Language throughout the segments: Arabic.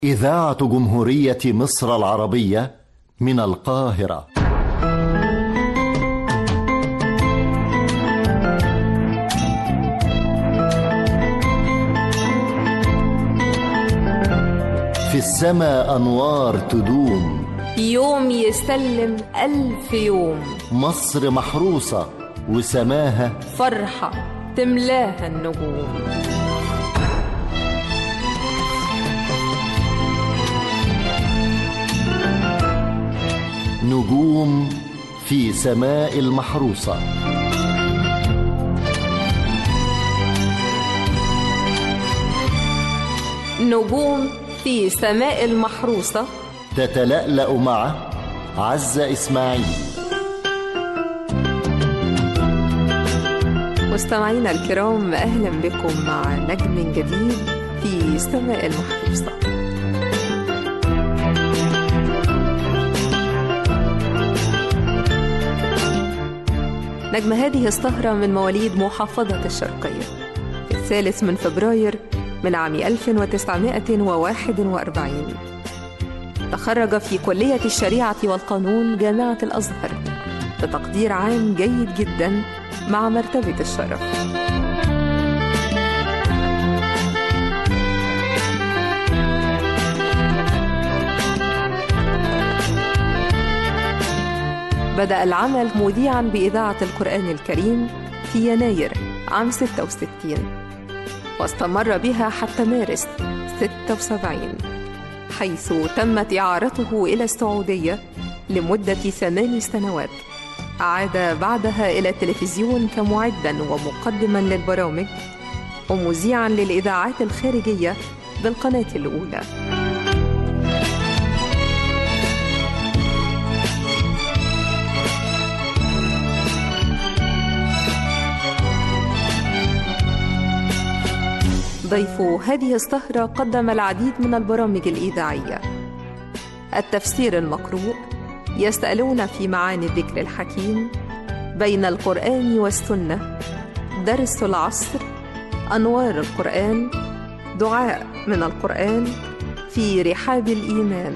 إذاعة جمهورية مصر العربية من القاهرة. في السماء أنوار تدوم، يوم يسلم 1000 يوم. مصر محروسة وسماها فرحة تملاها النجوم. نجوم في سماء المحروسة. نجوم في سماء المحروسة تتلألأ مع عزة إسماعيل. مستمعينا الكرام، أهلا بكم مع نجم جديد في سماء المحروسة. نجم هذه السهرة من مواليد محافظة الشرقية في 3 فبراير من عام 1941. تخرج في كلية الشريعة والقانون جامعة الأزهر بتقدير عام جيد جدا مع مرتبة الشرف. بدأ العمل مذيعا بإذاعة القرآن الكريم في يناير عام 66، واستمر بها حتى مارس 76، حيث تمت إعارته إلى السعودية لمدة 8 سنوات. عاد بعدها إلى التلفزيون كمعدا ومقدما للبرامج ومذيعا للإذاعات الخارجية بالقناة الأولى. ضيف هذه السهرة قدم العديد من البرامج الإذاعية: التفسير المقروء، يسألون في معاني الذكر الحكيم، بين القرآن والسنة، درس العصر، أنوار القرآن، دعاء من القرآن، في رحاب الإيمان.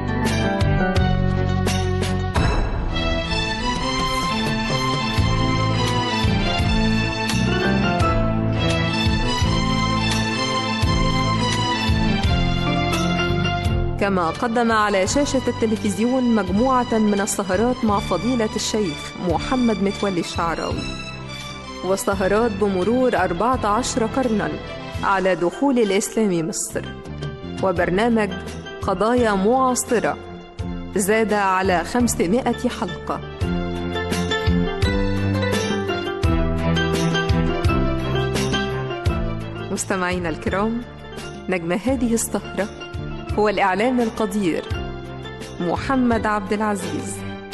كما قدم على شاشة التلفزيون مجموعة من السهرات مع فضيلة الشيخ محمد متولي الشعراوي، وسهرات بمرور 14 قرنا على دخول الإسلام مصر، وبرنامج قضايا معاصرة زاد على 500 حلقة. مستمعينا الكرام، نجم هذه السهرة هو الإعلام القدير محمد عبد العزيز.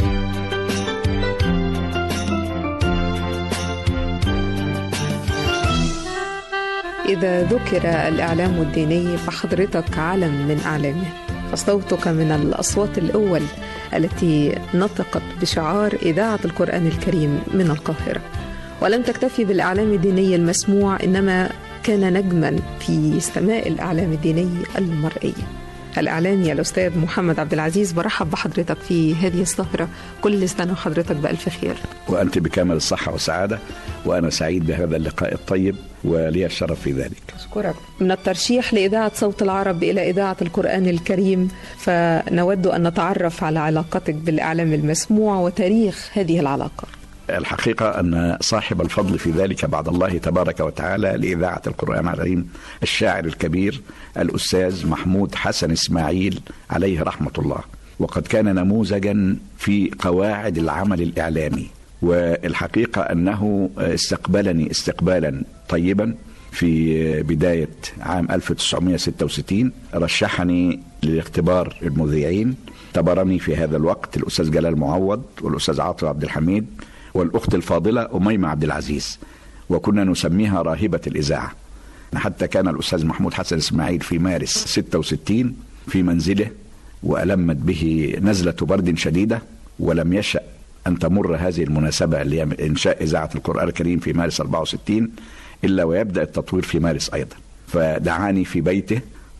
إذا ذكر الإعلام الديني فحضرتك علم من أعلامه، فصوتك من الأصوات الأول التي نطقت بشعار إذاعة القرآن الكريم من القاهرة. ولم تكتفي بالإعلام الديني المسموع، إنما كان نجما في سماء الإعلام الديني المرئي. الإعلامي الأستاذ محمد عبد العزيز، برحب بحضرتك في هذه السهرة. كل سنة وحضرتك بألف خير. وأنت بكامل الصحة والسعادة، وأنا سعيد بهذا اللقاء الطيب ولي الشرف في ذلك. أشكرك. من الترشيح لإذاعة صوت العرب إلى إذاعة القرآن الكريم، فنود أن نتعرف على علاقتك بالإعلام المسموع وتاريخ هذه العلاقة. الحقيقة أن صاحب الفضل في ذلك بعد الله تبارك وتعالى لإذاعة القرآن الكريم الشاعر الكبير الأستاذ محمود حسن إسماعيل عليه رحمة الله، وقد كان نموذجا في قواعد العمل الإعلامي. والحقيقة أنه استقبلني استقبالا طيبا في بداية عام 1966، رشحني لاختبار المذيعين. اختبرني في هذا الوقت الأستاذ جلال معوض والأستاذ عاطف عبد الحميد والأخت الفاضلة أميمة عبد العزيز، وكنا نسميها راهبة الإذاعة. حتى كان الأستاذ محمود حسن إسماعيل في مارس 66 في منزله، وألمت به نزلة برد شديدة، ولم يشأ أن تمر هذه المناسبة اللي هي إنشاء إذاعة القرآن الكريم في مارس 64 إلا ويبدأ التطوير في مارس أيضا. فدعاني في بيته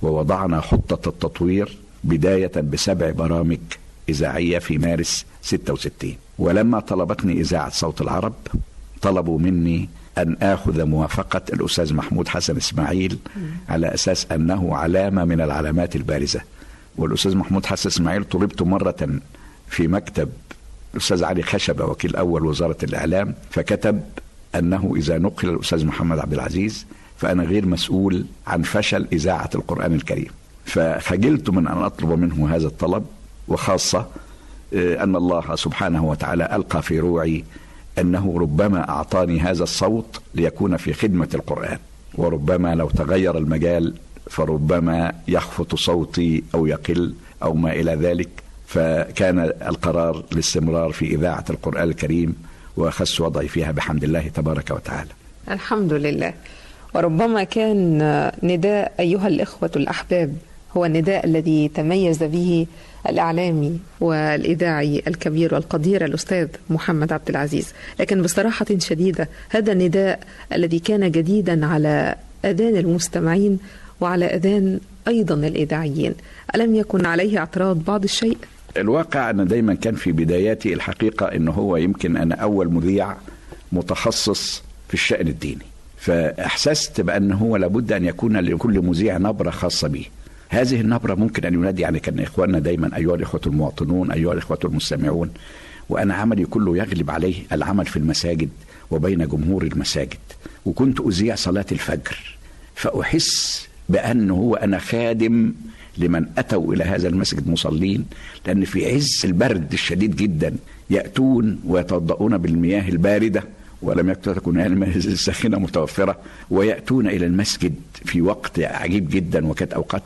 ووضعنا خطة التطوير بداية ب7 برامج إذاعية في مارس 66. ولما طلبتني إذاعة صوت العرب طلبوا مني أن آخذ موافقة الأستاذ محمود حسن إسماعيل على أساس أنه علامة من العلامات البارزة. والأستاذ محمود حسن إسماعيل طلبت مرة في مكتب الأستاذ علي خشبة وكيل أول وزارة الإعلام، فكتب أنه إذا نقل الأستاذ محمد عبد العزيز فأنا غير مسؤول عن فشل إذاعة القرآن الكريم. فخجلت من أن أطلب منه هذا الطلب، وخاصة أن الله سبحانه وتعالى ألقى في روعي أنه ربما أعطاني هذا الصوت ليكون في خدمة القرآن، وربما لو تغير المجال فربما يخفت صوتي أو يقل أو ما إلى ذلك. فكان القرار الاستمرار في إذاعة القرآن الكريم، وأخذت وضعي فيها بحمد الله تبارك وتعالى. الحمد لله. وربما كان نداء أيها الإخوة الأحباب هو النداء الذي تميز به الإعلامي والإذاعي الكبير والقدير الأستاذ محمد عبد العزيز، لكن بصراحة شديدة هذا النداء الذي كان جديدا على أذان المستمعين وعلى أذان أيضا الإذاعيين، ألم يكن عليه اعتراض بعض الشيء؟ الواقع أن دايما كان في بداياتي الحقيقة أنه هو يمكن أنا أول مذيع متخصص في الشأن الديني، فأحسست بأن هو لابد أن يكون لكل مذيع نبرة خاصة به. هذه النبرة ممكن أن ينادي، يعني كان إخواننا دايما أيها الإخوة المواطنون، أيها الإخوة المستمعون، وأنا عملي كله يغلب عليه العمل في المساجد وبين جمهور المساجد، وكنت أذيع صلاة الفجر، فأحس بأنه أنا خادم لمن أتوا إلى هذا المسجد مصلين، لأن في عز البرد الشديد جدا يأتون ويتوضؤون بالمياه الباردة ولم تكن المياه الساخنة متوفرة، ويأتون إلى المسجد في وقت عجيب جدا وكانت أوقات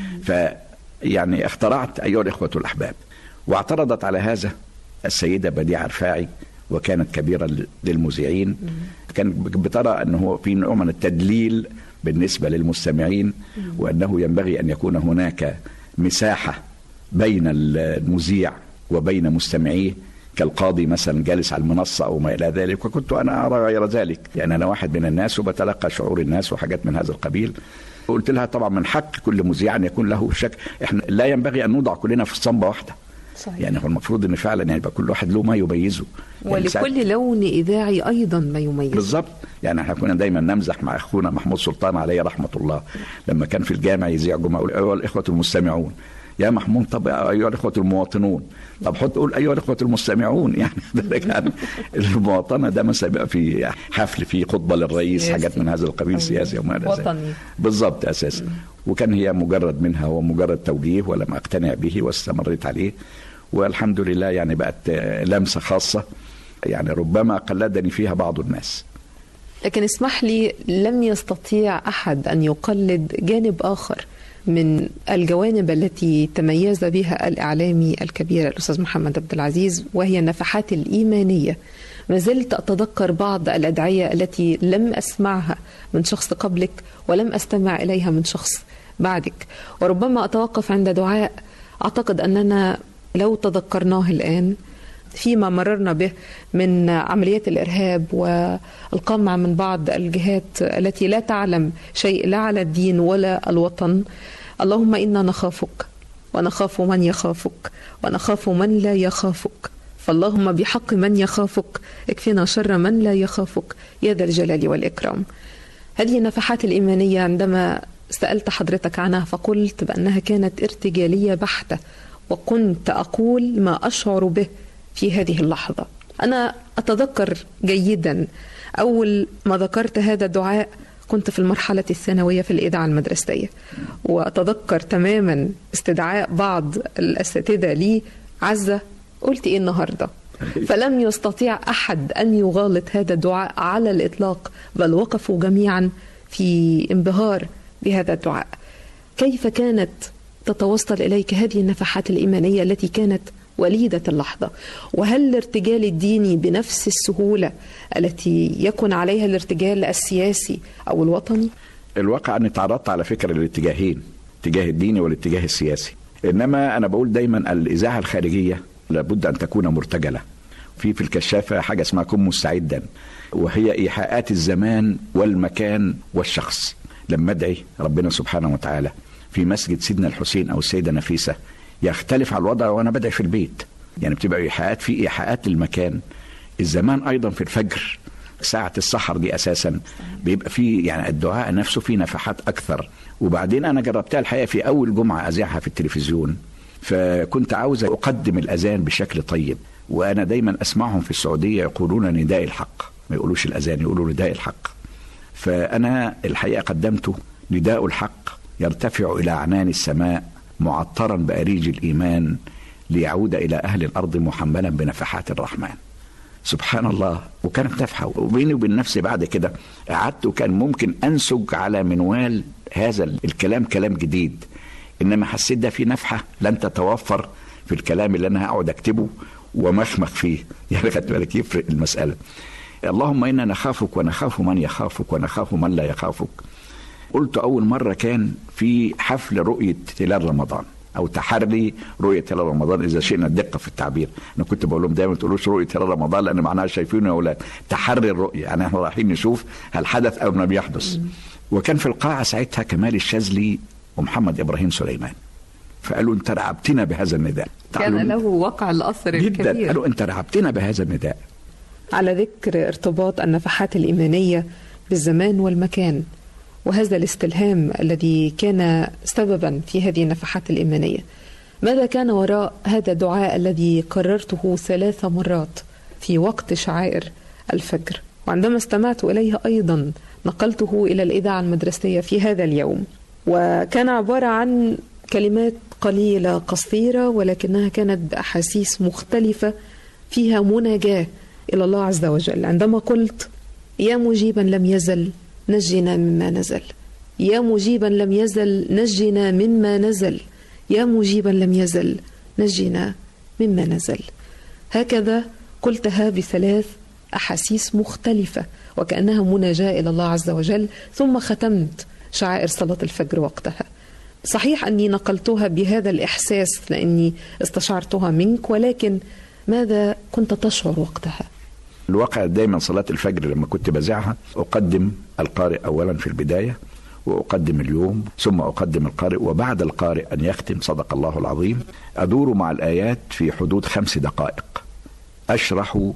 يعني اخترعت أيها الإخوة الأحباب. واعترضت على هذا السيدة بديعة رفاعي، وكانت كبيرة للمذيعين، كانت بترى أنه في نوع من التدليل بالنسبة للمستمعين، وأنه ينبغي أن يكون هناك مساحة بين المذيع وبين مستمعيه، كالقاضي مثلا جالس على المنصة أو ما إلى ذلك. وكنت أنا أرى غير ذلك، يعني أنا واحد من الناس وبتلقى شعور الناس وحاجات من هذا القبيل. قلت لها طبعا من حق كل مذيع أن يكون له شك، إحنا لا ينبغي أن نوضع كلنا في الصنبة واحدة. صحيح. يعني هو المفروض ان فعلا يعني يبقى كل واحد له ما يميزه، ولكل يعني لون اذاعي ايضا ما يميزه. بالضبط. يعني احنا كنا دايما نمزح مع اخونا محمود سلطان عليه رحمه الله، لما كان في الجامع يذيع جمعه ايها الاخوه المستمعون، يا محمود طب ايها الاخوه المواطنون، طب حط قول ايها الاخوه المستمعون، يعني المواطنه ده مثلا بيبقى في حفل، في خطبه للرئيس، سياسي. حاجات من هذا القبيل، سياسي وما الى ذلك. بالضبط اساسا. وكان هي مجرد منها ومجرد توجيه، ولم اقتنع به واستمريت عليه، والحمد لله يعني بقت لمسة خاصة، يعني ربما قلدني فيها بعض الناس. لكن اسمح لي، لم يستطيع أحد أن يقلد جانب آخر من الجوانب التي تميز بها الإعلامي الكبير الأستاذ محمد عبد العزيز، وهي النفحات الإيمانية. ما زلت أتذكر بعض الأدعية التي لم أسمعها من شخص قبلك ولم أستمع إليها من شخص بعدك، وربما أتوقف عند دعاء أعتقد أننا لو تذكرناه الآن فيما مررنا به من عمليات الإرهاب والقمع من بعض الجهات التي لا تعلم شيء لا على الدين ولا الوطن. اللهم إنا نخافك ونخاف من يخافك ونخاف من لا يخافك، فاللهم بحق من يخافك اكفنا شر من لا يخافك يا ذا الجلال والإكرام. هذه النفحات الإيمانية عندما سألت حضرتك عنها فقلت بأنها كانت ارتجالية بحتة، وكنت أقول ما أشعر به في هذه اللحظة. أنا أتذكر جيدا أول ما ذكرت هذا الدعاء كنت في المرحلة الثانوية في الإذاعة المدرسية، وأتذكر تماما استدعاء بعض الأساتذة لي، عزة قلت إيه النهاردة؟ فلم يستطيع أحد أن يغالط هذا الدعاء على الإطلاق، بل وقفوا جميعا في انبهار بهذا الدعاء. كيف كانت تتوصل إليك هذه النفحات الإيمانية التي كانت وليدة اللحظة؟ وهل الارتجال الديني بنفس السهولة التي يكون عليها الارتجال السياسي أو الوطني؟ الواقع أني تعرضت على فكرة الاتجاهين، الاتجاه الديني والاتجاه السياسي، إنما أنا بقول دايما الإذاعة الخارجية لابد أن تكون مرتجلة. في الكشافة حاجة اسمها كن مستعدا، وهي إيحاءات الزمان والمكان والشخص. لما أدعي ربنا سبحانه وتعالى في مسجد سيدنا الحسين أو السيدة نفيسة يختلف على الوضع وأنا بدأ في البيت. يعني بتبقى إيحاءات في إيحاءات للمكان. الزمان أيضا في الفجر ساعة السحر دي أساسا بيبقى فيه يعني الدعاء نفسه فيه نفحات أكثر. وبعدين أنا جربتها الحقيقة في أول جمعة أذيعها في التلفزيون، فكنت عاوز أقدم الأذان بشكل طيب، وأنا دايما أسمعهم في السعودية يقولون نداء الحق، ما يقولوش الأذان، يقولوا نداء الحق. فأنا الحقيقة قدمته نداء الحق يرتفع إلى أعنان السماء معطرا بأريج الإيمان ليعود إلى أهل الأرض محملا بنفحات الرحمن. سبحان الله. وكانت نفحة. وبيني وبين نفسي بعد كده قعدت وكان ممكن أنسج على منوال هذا الكلام كلام جديد، إنما حسيت ده في نفحة لن تتوفر في الكلام اللي أنا هقعد أكتبه ومخمخ فيه. يعني خدت بالك يفرق المسألة. اللهم إنا نخافك ونخاف من يخافك ونخاف من لا يخافك. قلت أول مرة كان في حفل رؤية هلال رمضان أو تحري رؤية هلال رمضان، إذا شئنا الدقة في التعبير. أنا كنت بقول لهم دايما ما تقولوش رؤية هلال رمضان لأن معناها شايفينه يا أولاد، تحري الرؤية يعني احنا رايحين نشوف هل حدث أو لم يحدث. وكان في القاعة ساعتها كمال الشاذلي ومحمد إبراهيم سليمان، فقالوا أنت رعبتنا بهذا النداء. كان له وقع الأثر جدا. الكبير. قالوا أنت رعبتنا بهذا النداء. على ذكر ارتباط النفحات الإيمانية بالزمان والمكان وهذا الاستلهام الذي كان سببا في هذه النفحات الإيمانية، ماذا كان وراء هذا الدعاء الذي كررته 3 مرات في وقت شعائر الفجر؟ وعندما استمعت إليه أيضا نقلته إلى الإذاعة المدرسية في هذا اليوم، وكان عبارة عن كلمات قليلة قصيرة ولكنها كانت بأحاسيس مختلفة فيها مناجاة إلى الله عز وجل. عندما قلت يا مجيبا لم يزل نجنا مما نزل، يا مجيبا لم يزل نجنا مما نزل، يا مجيبا لم يزل نجنا مما نزل. هكذا قلتها ب3 أحاسيس مختلفة وكأنها مناجاة إلى الله عز وجل، ثم ختمت شعائر صلاة الفجر وقتها. صحيح أني نقلتها بهذا الإحساس لأني استشعرتها منك، ولكن ماذا كنت تشعر وقتها؟ الواقع دايما صلاة الفجر لما كنت بزعها أقدم القارئ أولا في البداية، وأقدم اليوم، ثم أقدم القارئ، وبعد القارئ أن يختم صدق الله العظيم أدور مع الآيات في حدود 5 دقائق أشرح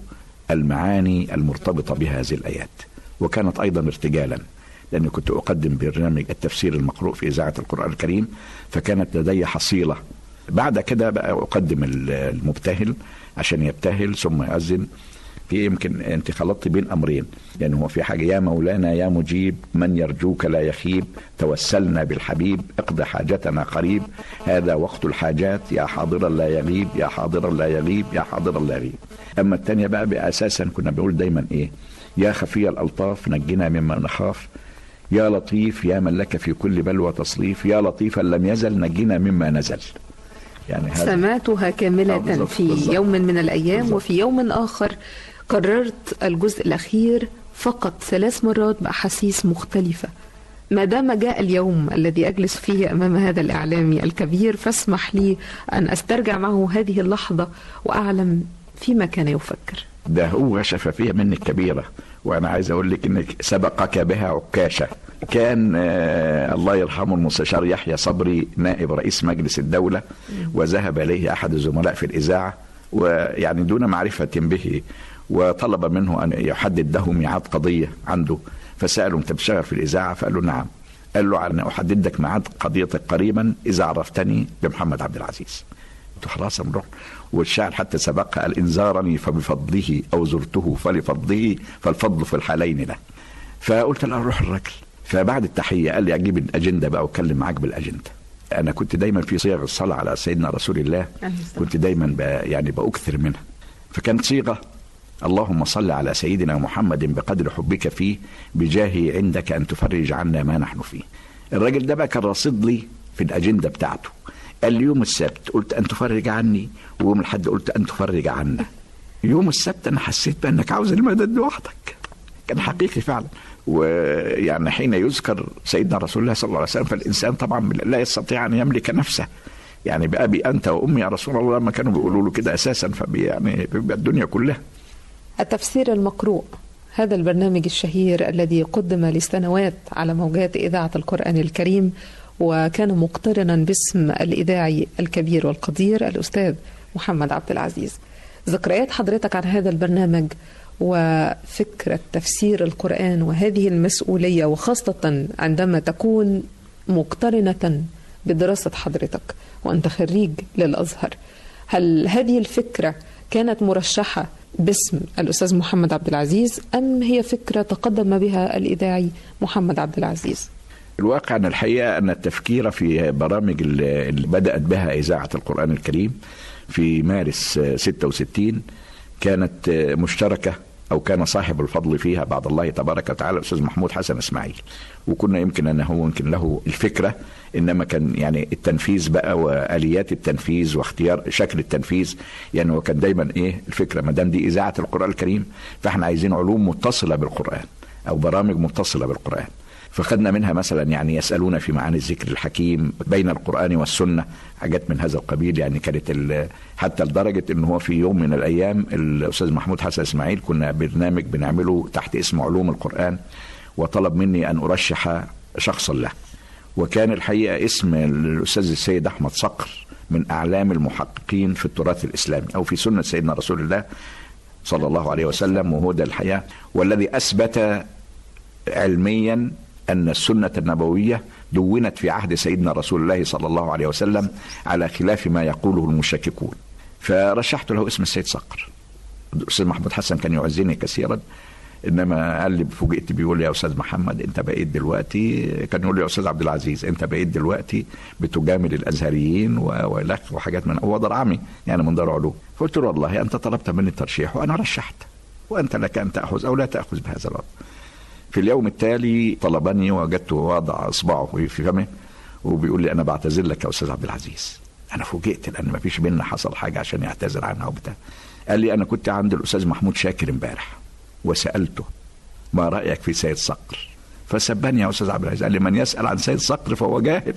المعاني المرتبطة بهذه الآيات. وكانت أيضا ارتجالا لأني كنت أقدم برنامج التفسير المقروء في إذاعة القرآن الكريم، فكانت لدي حصيلة. بعد كده بقى أقدم المبتهل عشان يبتهل ثم يؤذن. في يمكن أنت خلطت بين أمرين، يعني هو في حاجة يا مولانا يا مجيب من يرجوك لا يخيب توسلنا بالحبيب اقض حاجتنا قريب هذا وقت الحاجات يا حاضرا لا يغيب يا حاضرا لا يغيب يا حاضرا لا يغيب. أما الثانية بقى بأساسا كنا بنقول دايما إيه؟ يا خفي الألطاف نجنا مما نخاف، يا لطيف يا من لك في كل بلوى تصريف، يا لطيفا لم يزل نجنا مما نزل. يعني سمعتها كاملة في يوم من الأيام، وفي يوم آخر قررت الجزء الأخير فقط 3 مرات بأحاسيس مختلفة. ما دام جاء اليوم الذي أجلس فيه أمام هذا الإعلامي الكبير فاسمح لي أن أسترجع معه هذه اللحظة وأعلم فيما كان يفكر. ده هو شفافية منك كبيرة، وأنا عايز أقول لك إنك سبقك بها عكاشة. كان الله يرحمه المستشار يحيى صبري نائب رئيس مجلس الدولة، وذهب إليه أحد الزملاء في الإذاعة ويعني دون معرفة به، وطلب منه أن يحدد له ميعاد قضية عنده، فسأله أنت بتشتغل في الإذاعة؟ فقال له نعم. قال له أنا أحدد لك ميعاد قضيتك قريبا إذا عرفتني بمحمد عبد العزيز. قلت خلاص نروح. والشاعر حتى سبق قال إن زارني فبفضله أو زرته فلفضله فالفضل في الحالين له. فقلت له نروح الرجل. فبعد التحية قال لي أجيب الأجندة بقى وأتكلم معاك بالأجندة. أنا كنت دايما في صيغ الصلاة على سيدنا رسول الله كنت دايما يعني بأكثر منها. فكانت صيغة اللهم صل على سيدنا محمد بقدر حبك فيه بجاهه عندك أن تفرج عنا ما نحن فيه. الراجل ده بقى كان راصد لي في الأجندة بتاعته. قال لي يوم السبت قلت أن تفرج عني، ويوم الحد قلت أن تفرج عنا. يوم السبت أنا حسيت بأنك عاوز المدد لوحدك، كان حقيقي فعلا. ويعني حين يذكر سيدنا رسول الله صلى الله عليه وسلم فالإنسان طبعا لا يستطيع أن يملك نفسه، يعني بأبي أنت وأمي يا رسول الله ما كانوا بيقولوا له كده أساسا، يعني بيبقى الدنيا كلها. التفسير المقروء، هذا البرنامج الشهير الذي قدم لسنوات على موجات إذاعة القرآن الكريم، وكان مقترنا باسم الإذاعي الكبير والقدير الأستاذ محمد عبد العزيز. ذكريات حضرتك عن هذا البرنامج وفكرة تفسير القرآن وهذه المسؤولية، وخاصة عندما تكون مقترنة بدراسة حضرتك وأنت خريج للأزهر، هل هذه الفكرة كانت مرشحة باسم الأستاذ محمد عبد العزيز أم هي فكرة تقدم بها الإذاعي محمد عبد العزيز؟ الواقع أن الحقيقة أن التفكير في برامج اللي بدأت بها إذاعة القرآن الكريم في مارس 66 كانت مشتركة، أو كان صاحب الفضل فيها بعد الله تبارك وتعالى الأستاذ محمود حسن إسماعيل، وكنا يمكن أنه يمكن له الفكرة، إنما كان يعني التنفيذ بقى وآليات التنفيذ واختيار شكل التنفيذ، يعني هو كان دايما الفكرة ما دام دي إذاعة القرآن الكريم فإحنا عايزين علوم متصلة بالقرآن أو برامج متصلة بالقرآن. فخدنا منها مثلا يعني يسألون في معاني الذكر الحكيم بين القرآن والسنة، حاجات من هذا القبيل. يعني كانت حتى لدرجة إن هو في يوم من الأيام الأستاذ محمود حسن إسماعيل كنا برنامج بنعمله تحت اسم علوم القرآن، وطلب مني أن أرشح شخصا له، وكان الحقيقة اسم الأستاذ السيد أحمد صقر من أعلام المحققين في التراث الإسلامي أو في سنة سيدنا رسول الله صلى الله عليه وسلم، وهو ده الحقيقة والذي أثبت علميا أن السنة النبوية دونت في عهد سيدنا رسول الله صلى الله عليه وسلم على خلاف ما يقوله المشككون. فرشحت له اسم السيد صقر. الأستاذ محمود حسن كان يعزني كثيرا، إنما قال لي فوجئت بيقول لي يا أستاذ محمد أنت بقيت دلوقتي، كان يقول لي يا أستاذ عبد العزيز أنت بقيت دلوقتي بتجامل الأزهريين ولك وحاجات من هو درعمي يعني من دار علوم. فقلت له والله أنت طلبت مني الترشيح وأنا رشحت، وأنت لك أن تأخذ أو لا تأخذ بهذا الوضع. في اليوم التالي طلبني وجدته وضع إصبعه في فمه وبيقول لي أنا بعتذر لك يا أستاذ عبد العزيز. أنا فوجئت لأن ما فيش بينا حصل حاجة عشان يعتذر عنها وبتاع. قال لي أنا كنت عند الأستاذ محمود شاكر امبارح وسألته ما رأيك في سيد صقر، فسبني يا أستاذ عبد العزيز، قال لي من يسأل عن سيد صقر فهو جاهل.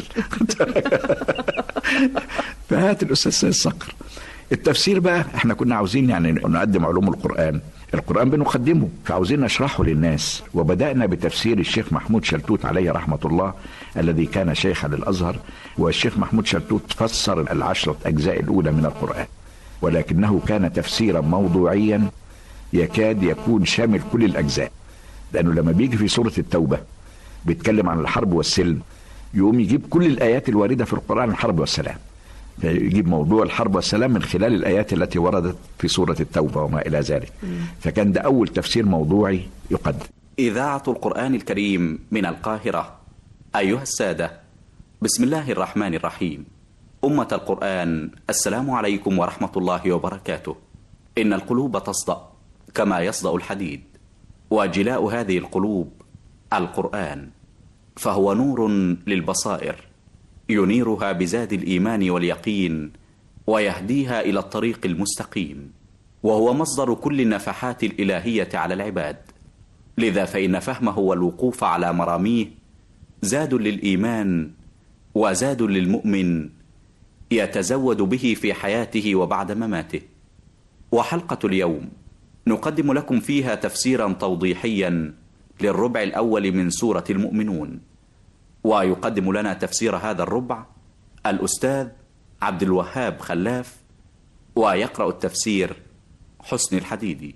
فهات الأستاذ سيد صقر. التفسير بقى احنا كنا عاوزين يعني نقدم علوم القرآن بنقدمه، فعاوزين نشرحه للناس، وبدأنا بتفسير الشيخ محمود شلتوت عليه رحمة الله الذي كان شيخا للأزهر. والشيخ محمود شلتوت فسر 10 أجزاء الأولى من القرآن، ولكنه كان تفسيرا موضوعيا يكاد يكون شامل كل الأجزاء، لأنه لما بيجي في سورة التوبة بيتكلم عن الحرب والسلم يقوم يجيب كل الآيات الواردة في القرآن الحرب والسلام، يجيب موضوع الحرب والسلام من خلال الآيات التي وردت في سورة التوبة وما إلى ذلك. فكان ده أول تفسير موضوعي يقدم. إذاعة القرآن الكريم من القاهرة. أيها السادة، بسم الله الرحمن الرحيم. أمة القرآن، السلام عليكم ورحمة الله وبركاته. إن القلوب تصدأ كما يصدأ الحديد، وجلاء هذه القلوب القرآن، فهو نور للبصائر ينيرها بزاد الإيمان واليقين ويهديها إلى الطريق المستقيم، وهو مصدر كل النفحات الإلهية على العباد. لذا فإن فهمه والوقوف على مراميه زاد للإيمان وزاد للمؤمن يتزود به في حياته وبعد مماته. وحلقة اليوم نقدم لكم فيها تفسيرا توضيحيا للربع الأول من سورة المؤمنون، ويقدم لنا تفسير هذا الربع الأستاذ عبد الوهاب خلاف، ويقرأ التفسير حسن الحديدي.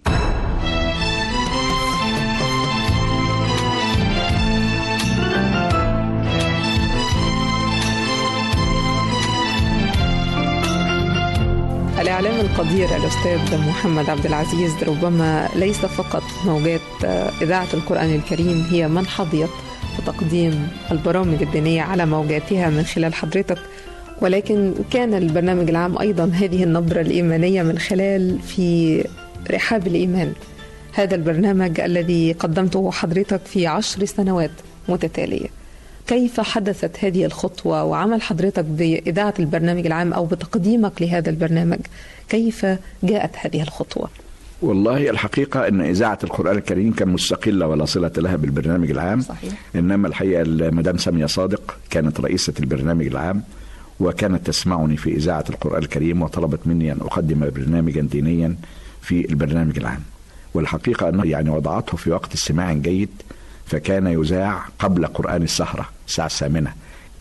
الإعلام القدير الأستاذ محمد عبد العزيز ربما ليس فقط موجات إذاعة القرآن الكريم هي من حظيت بتقديم البرامج الدينية على موجاتها من خلال حضرتك، ولكن كان البرنامج العام أيضا هذه النبرة الإيمانية من خلال في رحاب الإيمان، هذا البرنامج الذي قدمته حضرتك في 10 سنوات متتالية. كيف حدثت هذه الخطوة وعمل حضرتك بإذاعة البرنامج العام أو بتقديمك لهذا البرنامج؟ كيف جاءت هذه الخطوة؟ والله الحقيقة أن إذاعة القرآن الكريم كان مستقلة ولا صلة لها بالبرنامج العام. صحيح. إنما الحقيقة المدام سامية صادق كانت رئيسة البرنامج العام، وكانت تسمعني في إذاعة القرآن الكريم وطلبت مني أن أقدم برنامجا دينيا في البرنامج العام. والحقيقة أنه يعني وضعته في وقت استماع جيد، فكان يذاع قبل قرآن السهرة الساعة 8،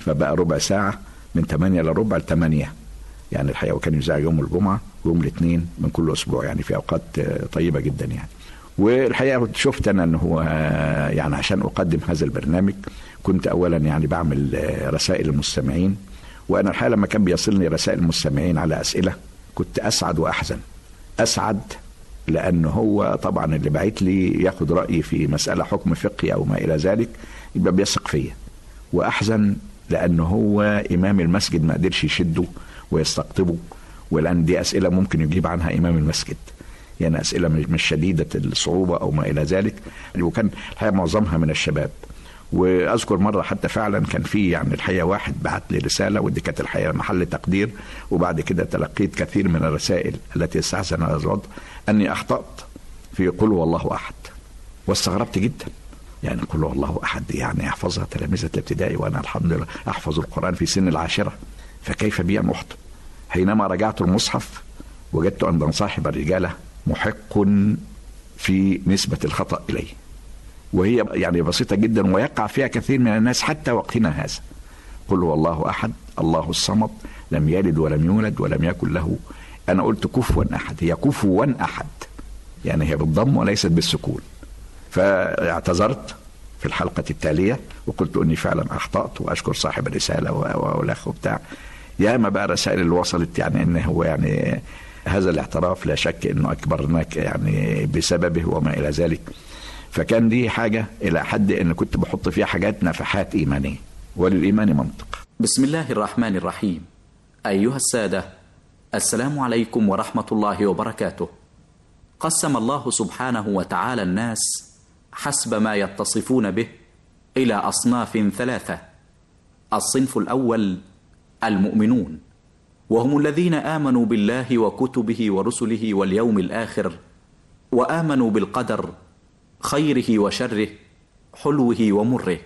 فبقى ربع ساعة من 8 لربع ل8 يعني الحقيقة. وكان يذاع يوم الجمعة ويوم الاثنين من كل أسبوع، يعني في أوقات طيبة جدا يعني. والحقيقة شفت أنا أنه هو يعني عشان أقدم هذا البرنامج كنت أولا يعني بعمل رسائل المستمعين. وأنا الحقيقة لما كان بيصلني رسائل المستمعين على أسئلة كنت أسعد وأحزن. أسعد لأنه هو طبعا اللي بعت لي ياخد رأيي في مسألة حكم فقهي أو ما إلى ذلك يبقى بيثق فيا. وأحزن لأنه هو إمام المسجد ما قدرش يشده ويستقطبه، ولأن دي أسئلة ممكن يجيب عنها إمام المسجد، يعني أسئلة مش شديدة الصعوبة أو ما إلى ذلك، وكان الحقيقة معظمها من الشباب. وأذكر مرة حتى فعلا كان في يعني الحقيقة واحد بعت لي رسالة، ودي كانت الحقيقة محل تقدير. وبعد كده تلقيت كثير من الرسائل التي استحسن هذا الوضع أني أخطأت في قل هو الله أحد، واستغربت جدا. يعني قل هو الله أحد يعني أحفظها تلاميذة الابتدائي، وأنا الحمد لله أحفظ القرآن في سن 10، فكيف بي أن أخطئ؟ حينما رجعت المصحف وجدت أن صاحب الرجالة محق في نسبة الخطأ إليه، وهي يعني بسيطة جدا ويقع فيها كثير من الناس حتى وقتنا هذا. قل هو الله أحد الله الصمد لم يلد ولم يولد ولم يكن له، أنا قلت كفوا أحد، هي كفوا أحد، يعني هي بالضم وليست بالسكون. فاعتذرت في الحلقة التالية وقلت أني فعلا أخطأت، وأشكر صاحب الرسالة والأخ وبتاع. ياما بقى رسائل اللي وصلت يعني إنه هو يعني هذا الاعتراف لا شك إنه أكبرناك يعني بسببه وما إلى ذلك. فكان دي حاجة إلى حد إن كنت بحط فيها حاجات نفحات إيمانية، وللإيمان منطق. بسم الله الرحمن الرحيم. أيها السادة، السلام عليكم ورحمة الله وبركاته. قسم الله سبحانه وتعالى الناس حسب ما يتصفون به إلى أصناف 3. الصنف الأول المؤمنون، وهم الذين آمنوا بالله وكتبه ورسله واليوم الآخر، وآمنوا بالقدر خيره وشره حلوه ومره.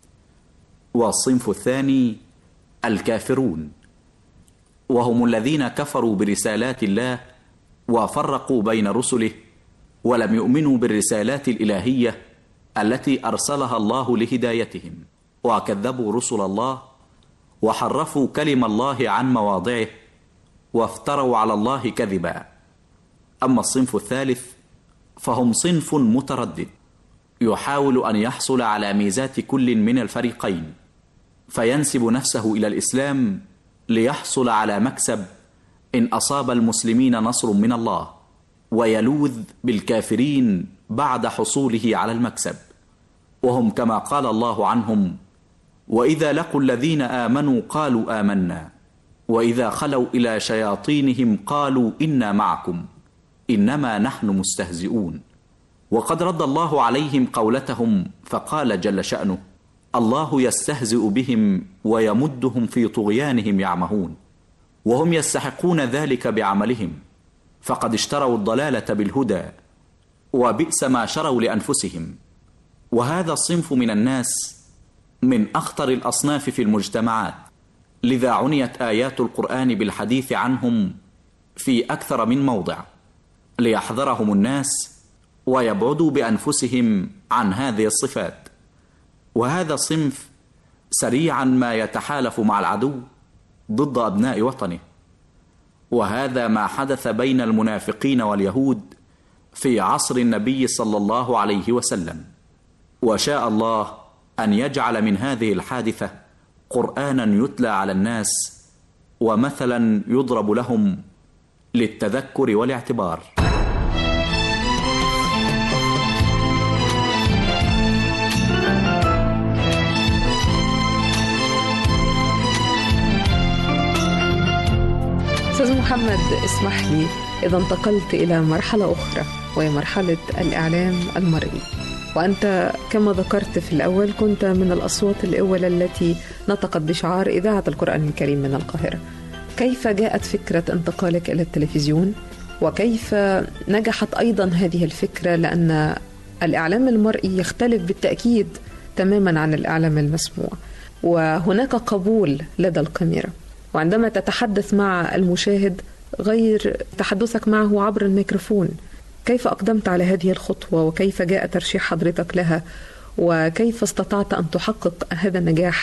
والصنف الثاني الكافرون، وهم الذين كفروا برسالات الله وفرقوا بين رسله ولم يؤمنوا بالرسالات الإلهية التي أرسلها الله لهدايتهم، وكذبوا رسل الله وحرفوا كلم الله عن مواضعه وافتروا على الله كذبا. أما الصنف الثالث فهم صنف متردد يحاول أن يحصل على ميزات كل من الفريقين، فينسب نفسه إلى الإسلام ليحصل على مكسب إن أصاب المسلمين نصر من الله، ويلوذ بالكافرين بعد حصوله على المكسب. وهم كما قال الله عنهم: وإذا لقوا الذين آمنوا قالوا آمنا وإذا خلوا إلى شياطينهم قالوا إنا معكم إنما نحن مستهزئون. وقد رد الله عليهم قولتهم فقال جل شأنه: الله يستهزئ بهم ويمدهم في طغيانهم يعمهون، وهم يستحقون ذلك بعملهم، فقد اشتروا الضلالة بالهدى وبئس ما شروا لأنفسهم. وهذا الصنف من الناس من أخطر الأصناف في المجتمعات، لذا عنيت آيات القرآن بالحديث عنهم في أكثر من موضع ليحذرهم الناس ويبعدوا بأنفسهم عن هذه الصفات. وهذا الصنف سريعا ما يتحالف مع العدو ضد أبناء وطنه، وهذا ما حدث بين المنافقين واليهود في عصر النبي صلى الله عليه وسلم. وشاء الله أن يجعل من هذه الحادثة قرآنا يتلى على الناس ومثلا يضرب لهم للتذكر والاعتبار. أستاذ محمد، اسمح لي إذا انتقلت إلى مرحلة أخرى وهي مرحلة الإعلام المرئي، وأنت كما ذكرت في الأول كنت من الأصوات الأولى التي نطقت بشعار إذاعة القرآن الكريم من القاهرة. كيف جاءت فكرة انتقالك إلى التلفزيون، وكيف نجحت أيضا هذه الفكرة؟ لأن الإعلام المرئي يختلف بالتأكيد تماما عن الإعلام المسموع، وهناك قبول لدى الكاميرا، وعندما تتحدث مع المشاهد غير تحدثك معه عبر الميكروفون. كيف أقدمت على هذه الخطوة، وكيف جاء ترشيح حضرتك لها، وكيف استطعت أن تحقق هذا النجاح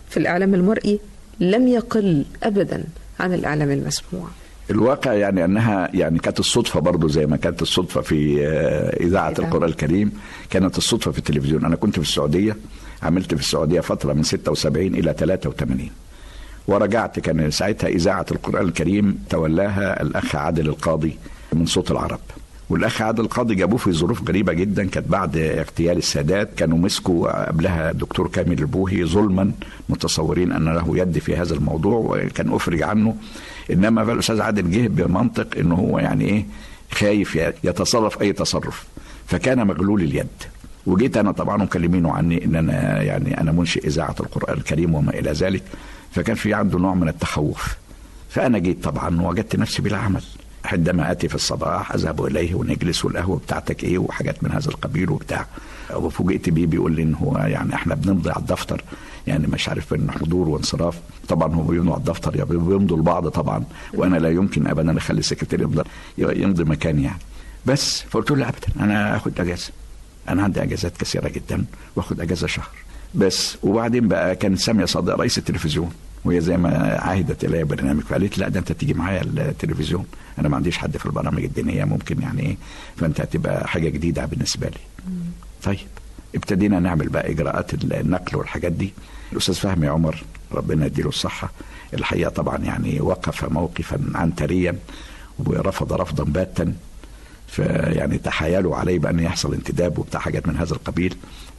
في الإعلام المرئي لم يقل أبدا عن الإعلام المسموع. الواقع يعني أنها يعني كانت الصدفة برضو زي ما كانت الصدفة في إذاعة القرآن الكريم، كانت الصدفة في التلفزيون. أنا كنت في السعودية، عملت في السعودية فترة من 76 إلى 83 ورجعت. كان ساعتها إذاعة القرآن الكريم تولاها الأخ عادل القاضي من صوت العرب، والأخ عادل القاضي جابوه في ظروف غريبة جدا. كانت بعد اغتيال السادات، كانوا مسكوا قبلها الدكتور كامل البوهي ظلما، متصورين أن له يد في هذا الموضوع وكان أفرج عنه. إنما الأستاذ عادل جه بمنطق إنه هو يعني إيه خايف يتصرف أي تصرف، فكان مغلول اليد. وجيت أنا طبعا مكلمينه عني إن أنا يعني أنا منشئ إذاعة القرآن الكريم وما إلى ذلك، فكان في عنده نوع من التخوف. فأنا جيت طبعا وجدت نفسي بلا عمل. عندما أتي في الصباح أذهب إليه ونجلس، والقهوة بتاعتك إيه وحاجات من هذا القبيل وبتاع. وفوجئت بيه بيقول لي إن هو يعني إحنا بنمضي على الدفتر، يعني مش عارف بين حضور وانصراف. طبعا هو بيمضوا على الدفتر يعني بيمضوا لبعض طبعا، وأنا لا يمكن أبدا أخلي السكرتير يمضي مكاني يعني. بس فقلت له أبدا أنا أخد أجازة، أنا عندي أجازات كثيرة جدا وأخد أجازة شهر بس. وبعدين بقى كانت سامية صادق رئيس التلفزيون، وهي زي ما عهدت إلي برنامج، فقالت لا ده أنت تيجي معايا التلفزيون، أنا ما عنديش حد في البرامج الدينية ممكن يعني إيه، فأنت هتبقى حاجة جديدة بالنسبة لي. طيب ابتدينا نعمل بقى إجراءات النقل والحاجات دي. الأستاذ فهمي عمر ربنا يديله الصحة الحقيقة طبعا يعني وقف موقفا عنتريا ورفض رفضا باتا، فيعني تحايلوا عليه بأن يحصل انتداب وبتاع حاجات من هذا القبيل،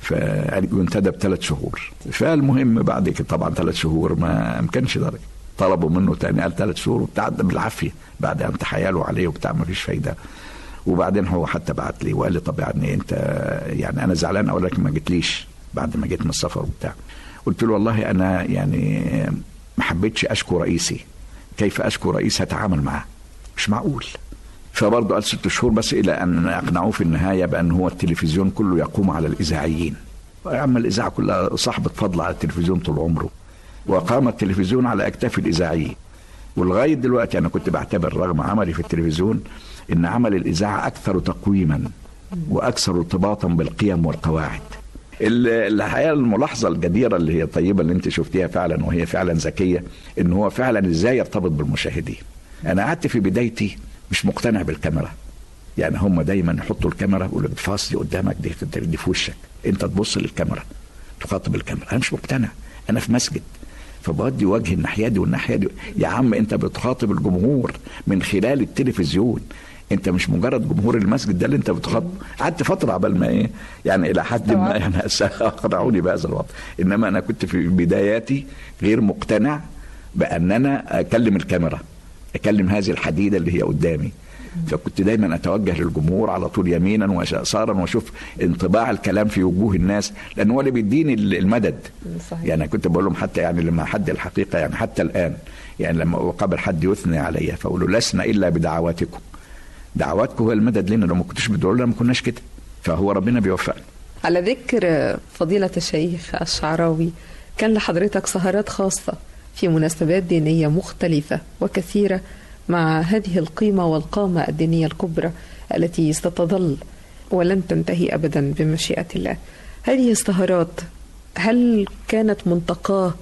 فينتدب 3 شهور. فالمهم بعد كده طبعا 3 شهور ما امكنش درجة، طلبوا منه تاني قال 3 شهور وبتاع بالعافية بعد ان تحايلوا عليه وبتاع ما فيش فايدة. وبعدين هو حتى بعت لي وقال لي طب يعني انت يعني انا زعلان اقول لك ما جيتليش بعد ما جيت من السفر وبتاع. قلت له والله انا يعني ما حبيتش اشكو رئيسي، كيف اشكو رئيس هتعامل معاه مش معقول. فبرضه قال 6 شهور بس الى ان اقنعوه في النهايه بان هو التلفزيون كله يقوم على الاذاعيين. اما الاذاعه كلها صاحبه فضل على التلفزيون طول عمره، وقام التلفزيون على اكتاف الاذاعيين. ولغايه دلوقتي انا كنت بعتبر رغم عملي في التلفزيون ان عمل الاذاعه اكثر تقويما واكثر ارتباطا بالقيم والقواعد. الحقيقه الملاحظه الجديره اللي هي طيبه اللي انت شفتيها فعلا وهي فعلا ذكيه، ان هو فعلا ازاي يرتبط بالمشاهدين. انا قعدت في بدايتي مش مقتنع بالكاميرا، يعني هم دايما يحطوا الكاميرا يقولوا الفاصل دي قدامك دي في وشك، انت تبص للكاميرا تخاطب الكاميرا. انا مش مقتنع، انا في مسجد فبودي وجه الناحيه دي والناحيه دي. يا عم انت بتخاطب الجمهور من خلال التلفزيون، انت مش مجرد جمهور المسجد ده اللي انت بتخاطبه. قعدت فتره قبل ما ايه يعني الى حد ما يعني اقنعوني بهذا الوضع، انما انا كنت في بداياتي غير مقتنع بان انا اكلم الكاميرا، اكلم هذه الحديده اللي هي قدامي. فكنت دايما اتوجه للجمهور على طول يمينا ويسارا واشوف انطباع الكلام في وجوه الناس، لان هو اللي بيديني المدد. صحيح. يعني كنت بقول لهم حتى يعني لما حد الحقيقه يعني حتى الان يعني لما اقابل حد يثني عليا فاقول له لسنا الا بدعواتكم، دعواتكم هو المدد لنا، لو ما كنتوش بتقولوا لنا ما كناش كده. فهو ربنا بيوفقنا. على ذكر فضيله الشيخ الشعراوي، كان لحضرتك سهرات خاصه في مناسبات دينيه مختلفه وكثيره مع هذه القيمة والقامة الدينية الكبرى التي ستظل ولن تنتهي أبدا بمشيئة الله. هذه السهرات هل كانت منتقاه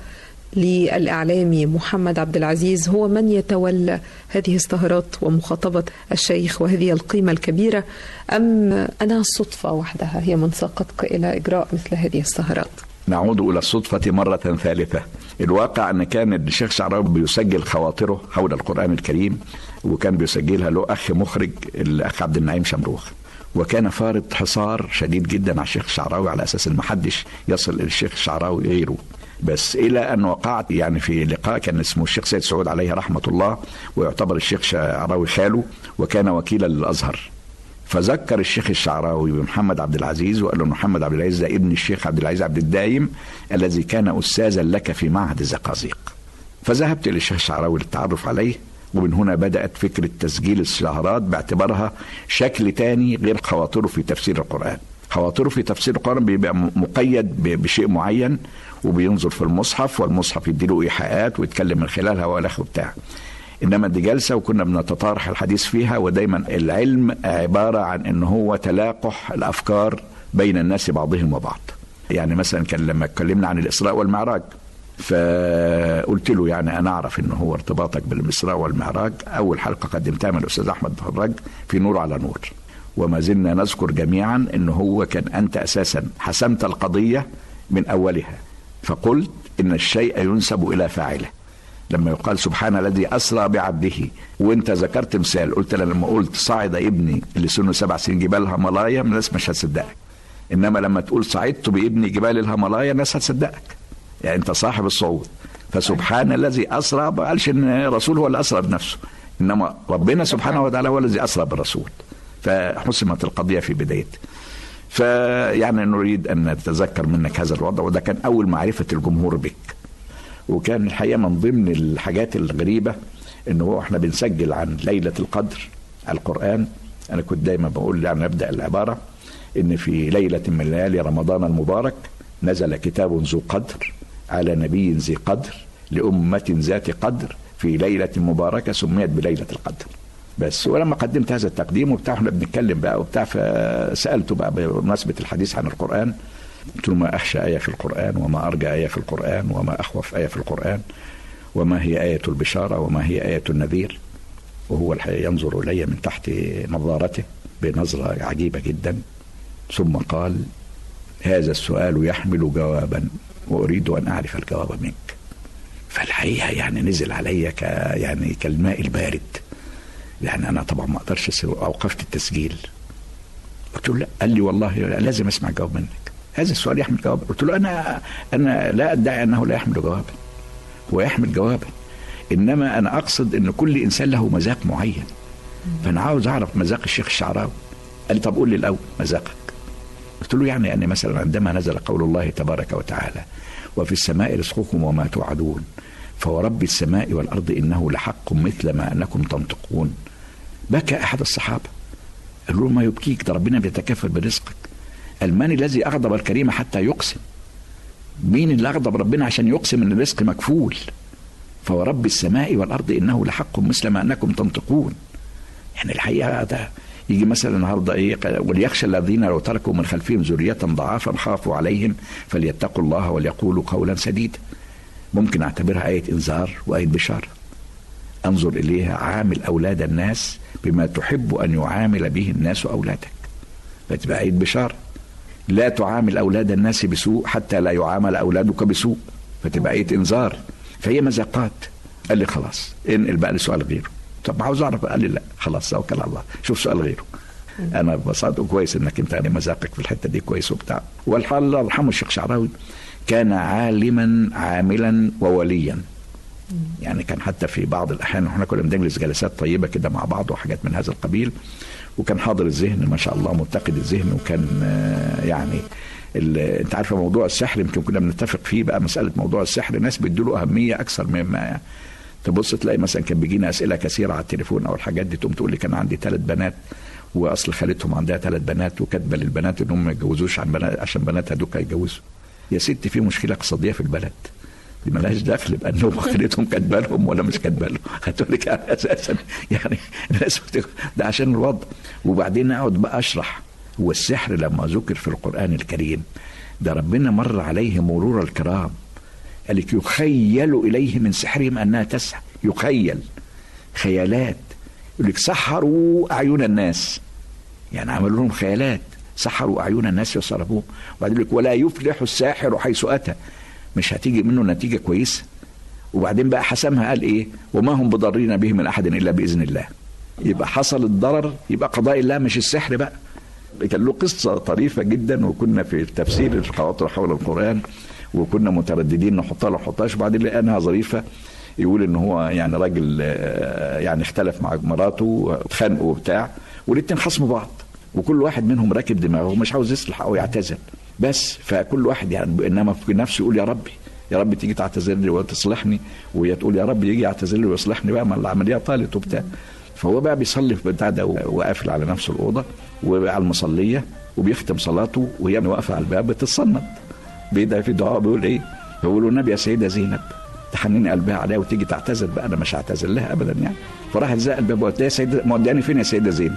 للإعلامي محمد عبد العزيز هو من يتولى هذه السهرات ومخاطبة الشيخ وهذه القيمة الكبيرة، أم أنها الصدفة وحدها هي من ساقتك إلى إجراء مثل هذه السهرات؟ نعود إلى الصدفة مرة ثالثة. الواقع أن كان الشيخ شعراوي بيسجل خواطره حول القرآن الكريم، وكان بيسجلها له أخ مخرج الأخ عبد النعيم شمروخ، وكان فارض حصار شديد جدا على الشيخ شعراوي على أساس أن محدش يصل إلى الشيخ شعراوي غيره. بس إلى أن وقعت يعني في لقاء كان اسمه الشيخ سيد سعود عليه رحمة الله، ويعتبر الشيخ شعراوي خاله وكان وكيلا للأزهر. فذكر الشيخ الشعراوي بمحمد عبد العزيز وقال له محمد عبد العزيز ده ابن الشيخ عبد العزيز عبد الدايم الذي كان أستاذا لك في معهد الزقازيق. فذهبت إلى الشيخ الشعراوي للتعرف عليه، ومن هنا بدأت فكرة تسجيل السهرات باعتبارها شكل تاني غير خواطره في تفسير القرآن. خواطره في تفسير القرآن بيبقى مقيد بشيء معين وبينظر في المصحف، والمصحف يديله إيحاءات ويتكلم من خلالها والأخ بتاع. إنما دي جلسة وكنا بنتطارح الحديث فيها، ودايما العلم عبارة عن إن هو تلاقح الأفكار بين الناس بعضهم وبعض. يعني مثلا كان لما اتكلمنا عن الإسراء والمعراج فقلت له يعني أنا أعرف إنه هو ارتباطك بالإسراء والمعراج أول حلقة قدمتها من الأستاذ أحمد فراج في نور على نور، وما زلنا نذكر جميعا إنه هو كان أنت أساسا حسمت القضية من أولها، فقلت إن الشيء ينسب إلى فاعله. لما يقال سبحان الذي أسرى بعبده، وانت ذكرت مثال قلت لما قلت صعد ابني اللي سنه 7 سنين جبال الهيمالايا، الناس مش هتصدقك، انما لما تقول صعدت بابني جبال الهيمالايا الناس هتصدقك، يعني انت صاحب الصعود. فسبحان الذي أسرى، ما قالش ان الرسول هو اللي أسرى بنفسه، انما ربنا سبحانه وتعالى هو الذي أسرى بالرسول، فحسمت القضية في بدايتها. فيعني نريد ان نتذكر منك هذا الوضع، وده كان اول معرفة الجمهور بك. وكان الحقيقة من ضمن الحاجات الغريبة انه هو احنا بنسجل عن ليلة القدر القرآن، انا كنت دايما بقول يعني نبدأ العبارة ان في ليلة من ليالي رمضان المبارك نزل كتاب ذو قدر على نبي ذي قدر لأمة ذات قدر في ليلة مباركة سميت بليلة القدر. بس ولما قدمت هذا التقديم وبتاع احنا بنتكلم بقى وبتاع، فسألته بقى بمناسبة الحديث عن القرآن، قلت له ما أخشى آية في القرآن، وما أرجى آية في القرآن، وما أخوف آية في القرآن، وما هي آية البشارة، وما هي آية النذير. وهو الحقيقة ينظر إلي من تحت نظارته بنظرة عجيبة جدا، ثم قال هذا السؤال يحمل جوابا وأريد أن أعرف الجواب منك. فالحقيقة يعني نزل علي يعني كالماء البارد. يعني أنا طبعا ما أقدرش أوقفت التسجيل. قلت له لا. قال لي والله لازم أسمع جواب منك، هذا السؤال يحمل جوابا. قلت له أنا لا أدعي أنه لا يحمل جوابا، ويحمل جوابا، إنما أنا أقصد أن كل إنسان له مذاق معين، فأنا عاوز أعرف مذاق الشيخ الشعراوي. قال لي طب قول لي الأول مذاقك. قلت له يعني مثلا عندما نزل قول الله تبارك وتعالى وفي السماء رزقكم وما توعدون فورب السماء والأرض إنه لحق مثل ما أنكم تنطقون، بكى أحد الصحابة. قال له ما يبكيك، ده ربنا بيتكفل برزقك. قال من الذي أغضب الكريم حتى يقسم؟ مين اللي أغضب ربنا عشان يقسم إن الرزق مكفول؟ فورب السماء والأرض إنه لحق مثل ما أنكم تنطقون. يعني الحقيقة ده يجي مثلا النهارده ايه، وليخشى الذين لو تركوا من خلفهم ذرية ضعافا خافوا عليهم فليتقوا الله وليقولوا قولا سديدا. ممكن اعتبرها آية انذار وآية بشارة، انظر اليها عامل اولاد الناس بما تحب ان يعامل به الناس اولادك، فتبقى آية بشارة. لا تعامل اولاد الناس بسوء حتى لا يعامل اولادك بسوء، فتبقى آية انذار. فهي مذاقات. قال لي خلاص انقل بقى لسؤال غيره. طب عاوز اعرف. قال لي لا خلاص توكل على الله، شوف سؤال غيره. انا ببساطه كويس انك انت يعني مذاقك في الحته دي كويس وبتاع. والحال الله يرحمه الشيخ شعراوي كان عالما عاملا ووليا. يعني كان حتى في بعض الاحيان احنا كنا بنجلس جلسات طيبه كده مع بعض وحاجات من هذا القبيل، وكان حاضر الذهن ما شاء الله، متقد الذهن، وكان يعني انت عارفه موضوع السحر يمكن كنا بنتفق فيه بقى. مساله موضوع السحر الناس بيدوا اهميه اكثر مما يعني تبص تلاقي مثلا كان بيجينا اسئله كثيره على التليفون او الحاجات دي، تقوم تقول لي كان عندي 3 بنات واصل خالتهم عندها 3 بنات وكاتبه للبنات انهم ما يتجوزوش عشان بناتها دوك هيتجوزوا. يا ستي في مشكله اقتصاديه في البلد دي مالهاش دخل بانهم خالتهم كاتبه لهم ولا مش كاتبه لهم. هتقول لك اساسا يعني الناس ده عشان الوضع. وبعدين اقعد بقى اشرح. والسحر لما ذكر في القران الكريم ده ربنا مر عليه مرور الكرام، قال لك يخيل إليه من سحرهم أنها تسحر. يخيل، خيالات. يقول لك سحروا أعين الناس، يعني عملوا لهم خيالات، سحروا أعين الناس يصرفوه. وبعدين يقول لك ولا يفلح الساحر حيث أتى، مش هتيجي منه نتيجة كويسة. وبعدين بقى حسمها قال إيه؟ وما هم بضارين به من أحد إلا بإذن الله. يبقى حصل الضرر يبقى قضاء الله مش السحر بقى. كان له قصة طريفة جدا، وكنا في تفسير الخواطر حول القرآن وكنا مترددين نحطها ولا نحطهاش. بعدين لقيناها ظريفه. يقول ان هو يعني راجل يعني اختلف مع مراته واتخانقوا وبتاع، والاثنين خصموا بعض، وكل واحد منهم راكب دماغه مش عاوز يصلح او يعتذر بس. فكل واحد يعني انما في نفسه يقول يا ربي تيجي تعتذر لي وتصلحني، وهي تقول يا رب يجي يعتذر لي ويصلحني بقى، ما العمليه طالت وبتاع. فهو بقى بيصلي في بتاع ده وقافل على نفسه الاوضه وعلى المصليه وبيختم صلاته وهي واقفه على الباب بتتصنت بيدعي في دعاء. بيقول ايه؟ بيقول له النبي يا سيده زينب تحنيني قلبها عليها وتيجي تعتذر بقى، انا مش هعتذر لها ابدا يعني. فراحت زق الباب وقالت لها يا سيده موداني فين يا سيده زينب؟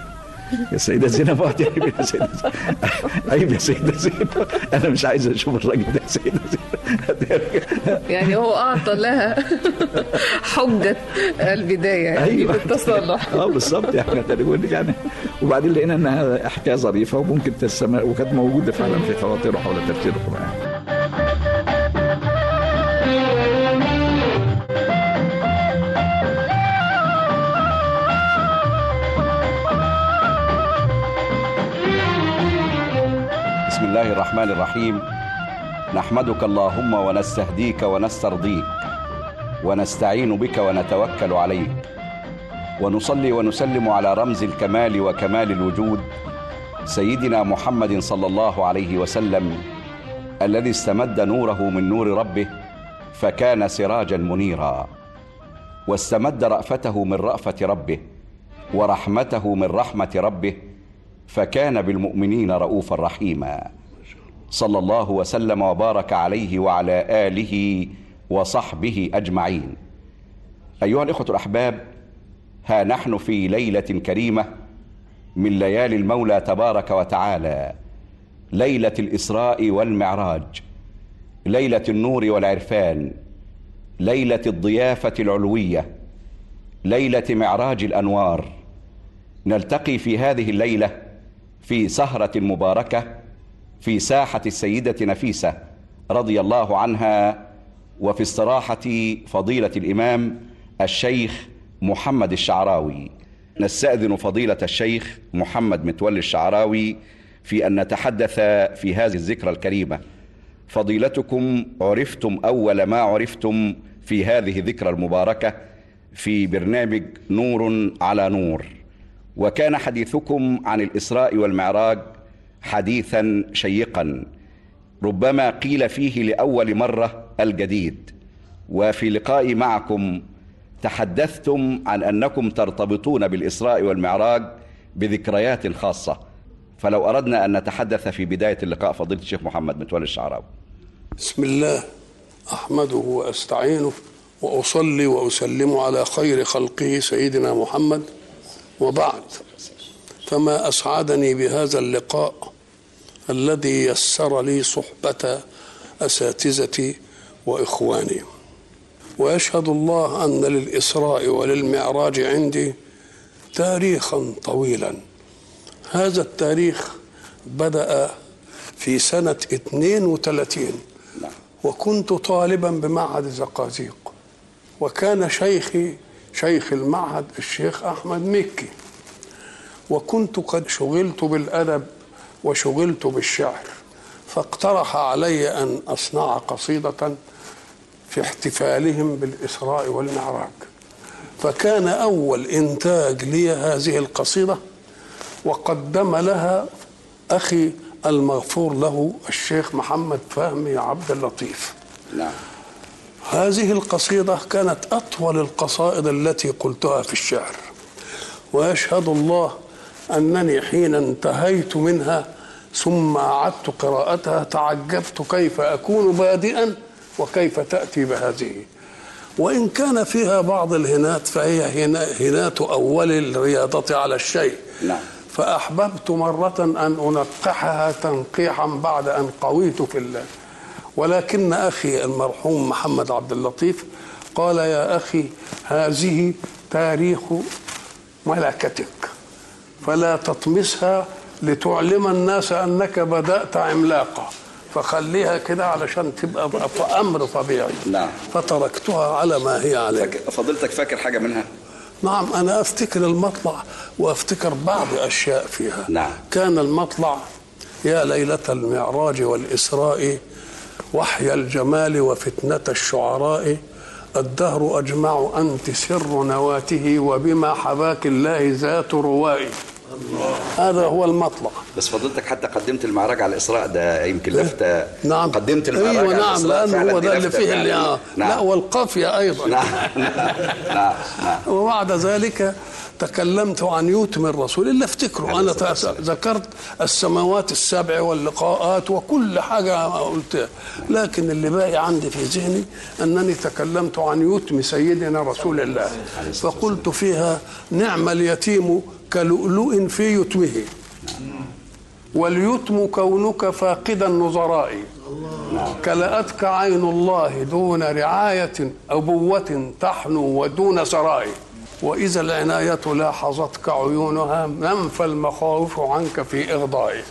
يا سيدة زينب عيب يا سيدة زينب، عيب يا سيدة زينب، أنا مش عايز أشوف الراجل ده يا سيدة زينب. يعني هو أعطى لها حجة البداية يعني أيوة. بالتصالح. بالظبط يعني. وبعدين لقينا انها حكايه ظريفه وممكن تستمر، وكانت موجوده فعلا في خواطره حول تفسير القران. بسم الله الرحمن الرحيم. نحمدك اللهم ونستهديك ونسترضيك ونستعين بك ونتوكل عليك، ونصلي ونسلم على رمز الكمال وكمال الوجود سيدنا محمد صلى الله عليه وسلم، الذي استمد نوره من نور ربه فكان سراجا منيرا، واستمد رأفته من رأفة ربه ورحمته من رحمة ربه فكان بالمؤمنين رؤوفا رحيما. صلى الله وسلم وبارك عليه وعلى آله وصحبه أجمعين. أيها الإخوة الأحباب، ها نحن في ليلة كريمة من ليالي المولى تبارك وتعالى، ليلة الإسراء والمعراج، ليلة النور والعرفان، ليلة الضيافة العلوية، ليلة معراج الأنوار. نلتقي في هذه الليلة في سهرة مباركة في ساحة السيدة نفيسة رضي الله عنها، وفي استراحة فضيلة الإمام الشيخ محمد الشعراوي. نستأذن فضيلة الشيخ محمد متولي الشعراوي في أن نتحدث في هذه الذكرى الكريمة. فضيلتكم عرفتم أول ما عرفتم في هذه الذكرى المباركة في برنامج نور على نور، وكان حديثكم عن الإسراء والمعراج حديثا شيقا، ربما قيل فيه لأول مرة الجديد. وفي لقائي معكم تحدثتم عن أنكم ترتبطون بالإسراء والمعراج بذكريات خاصة، فلو أردنا أن نتحدث في بداية اللقاء فضيلة الشيخ محمد متولي الشعراوي. بسم الله، أحمده وأستعينه وأصلي وأسلم على خير خلقه سيدنا محمد، وبعد، فما أسعدني بهذا اللقاء الذي يسر لي صحبة أساتذتي وإخواني. ويشهد الله أن للإسراء وللمعراج عندي تاريخا طويلا. هذا التاريخ بدأ في سنة 32، وكنت طالبا بمعهد الزقازيق، وكان شيخ المعهد الشيخ أحمد مكي، وكنت قد شغلت بالأدب وشغلت بالشعر، فاقترح علي أن أصنع قصيدة في احتفالهم بالإسراء والمعراج. فكان أول إنتاج لي هذه القصيدة، وقدم لها أخي المغفور له الشيخ محمد فهمي عبد اللطيف. نعم. هذه القصيدة كانت أطول القصائد التي قلتها في الشعر، ويشهد الله أنني حين انتهيت منها ثم أعدت قراءتها تعجبت كيف أكون بادئا وكيف تأتي بهذه، وإن كان فيها بعض الهنات فهي هنات أول الرياضة على الشيء. نعم. فأحببت مرة أن أنقحها تنقيحا بعد أن قويت في الله، ولكن أخي المرحوم محمد عبد اللطيف قال: يا أخي، هذه تاريخ ملكتك، فلا تطمسها لتعلم الناس أنك بدأت عملاقا، فخليها كده علشان تبقى أمر طبيعي. نعم. فتركتها على ما هي عليه. فضلتك فاكر حاجة منها؟ نعم، أنا أفتكر المطلع وأفتكر بعض أشياء فيها. نعم. كان المطلع: يا ليلة المعراج والإسراء، وحي الجمال وفتنة الشعراء، الدهر أجمع أنت سر نواته، وبما حباك الله ذات روائي. هذا هو المطلع. بس فضلتك حتى قدمت المعراج على الإسراء، ده يمكن لفتة. نعم. قدمت المعراج على الإسراء. نعم، لأنه هو ده اللي فيه يعني. اللي نعم. لا، والقافية أيضا. نعم. نعم. وبعد ذلك تكلمت عن يتم الرسول إلا افتكروا أنا ذكرت السماوات السبع واللقاءات وكل حاجة قلتها، لكن اللي باقي عندي في ذهني أنني تكلمت عن يتم سيدنا رسول الله، فقلت فيها نعم اليتيم كلؤلؤ في يتمه، واليتم كونك فاقد النظراء، كلأتك عين الله دون رعاية أبوة تحنو ودون سراء، وإذا العناية لاحظتك عيونها ننفى المخاوف عنك في إغضائه.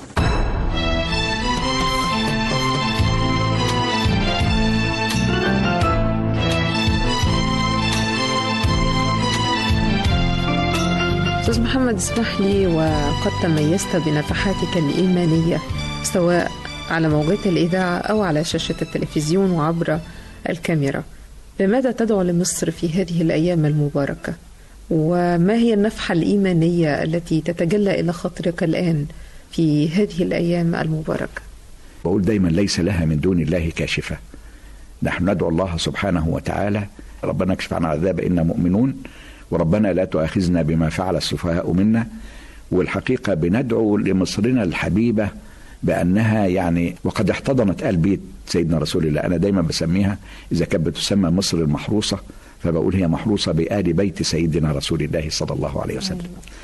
أستاذ محمد، اسمح لي، وقد تميزت بنفحاتك الإيمانية سواء على موجات الإذاعة أو على شاشة التلفزيون وعبر الكاميرا، بماذا تدعو لمصر في هذه الأيام المباركة؟ وما هي النفحة الإيمانية التي تتجلى إلى خاطرك الآن في هذه الأيام المباركة؟ بقول دايما ليس لها من دون الله كاشفة. نحن ندعو الله سبحانه وتعالى ربنا اكشف عنا العذاب إنا مؤمنون، وربنا لا تؤاخذنا بما فعل السفهاء منا. والحقيقة بندعو لمصرنا الحبيبة بأنها يعني وقد احتضنت آل بيت سيدنا رسول الله. أنا دايما بسميها إذا كانت بتسمى مصر المحروسة فبقول هي محروسة بآل بيت سيدنا رسول الله صلى الله عليه وسلم،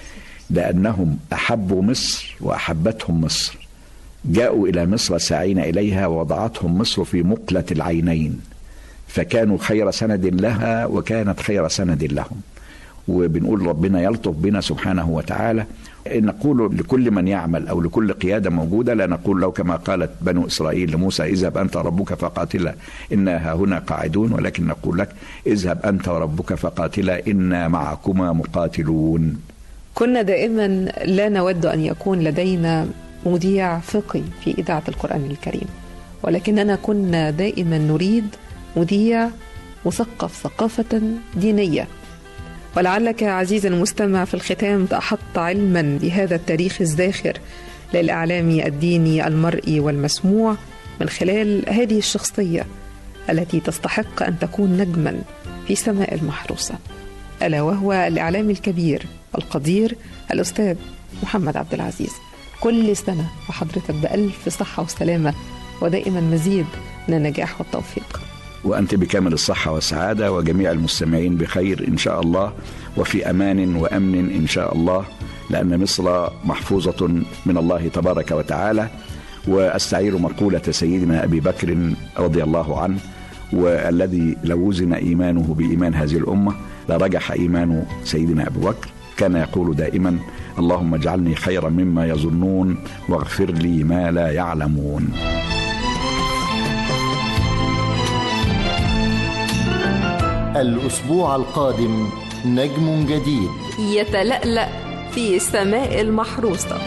لأنهم أحبوا مصر وأحبتهم مصر، جاءوا إلى مصر ساعين إليها ووضعتهم مصر في مقلة العينين، فكانوا خير سند لها وكانت خير سند لهم. وبنقول ربنا يلطف بنا سبحانه وتعالى. نقول لكل من يعمل أو لكل قيادة موجودة، لا نقول له كما قالت بنو إسرائيل لموسى اذهب أنت وربك فقاتلا إنا هنا قاعدون، ولكن نقول لك اذهب أنت وربك فقاتلا إنا معكما مقاتلون. كنا دائما لا نود أن يكون لدينا مذيع فقهي في إذاعة القرآن الكريم، ولكننا كنا دائما نريد مذيع مثقف ثقافة دينية. ولعلك عزيزي المستمع في الختام أحط علما بهذا التاريخ الزاخر للإعلام الديني المرئي والمسموع من خلال هذه الشخصية التي تستحق أن تكون نجما في سماء المحروسة، ألا وهو الإعلام الكبير القدير الأستاذ محمد عبد العزيز. كل سنة وحضرتك بألف صحة وسلامة ودائما مزيد من النجاح والتوفيق. وأنت بكامل الصحة والسعادة، وجميع المستمعين بخير إن شاء الله وفي أمان وأمن إن شاء الله، لأن مصر محفوظة من الله تبارك وتعالى. وأستعير مقولة سيدنا أبي بكر رضي الله عنه، والذي لو وزن إيمانه بإيمان هذه الأمة لرجح إيمان سيدنا أبي بكر، كان يقول دائما اللهم اجعلني خيرا مما يظنون واغفر لي ما لا يعلمون. الأسبوع القادم نجم جديد يتلألأ في سماء المحروسة.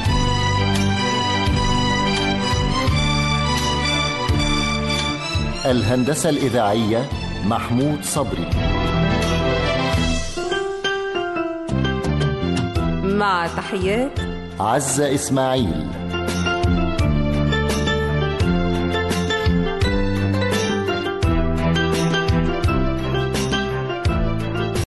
الهندسة الإذاعية محمود صبري، مع تحيات عزة إسماعيل.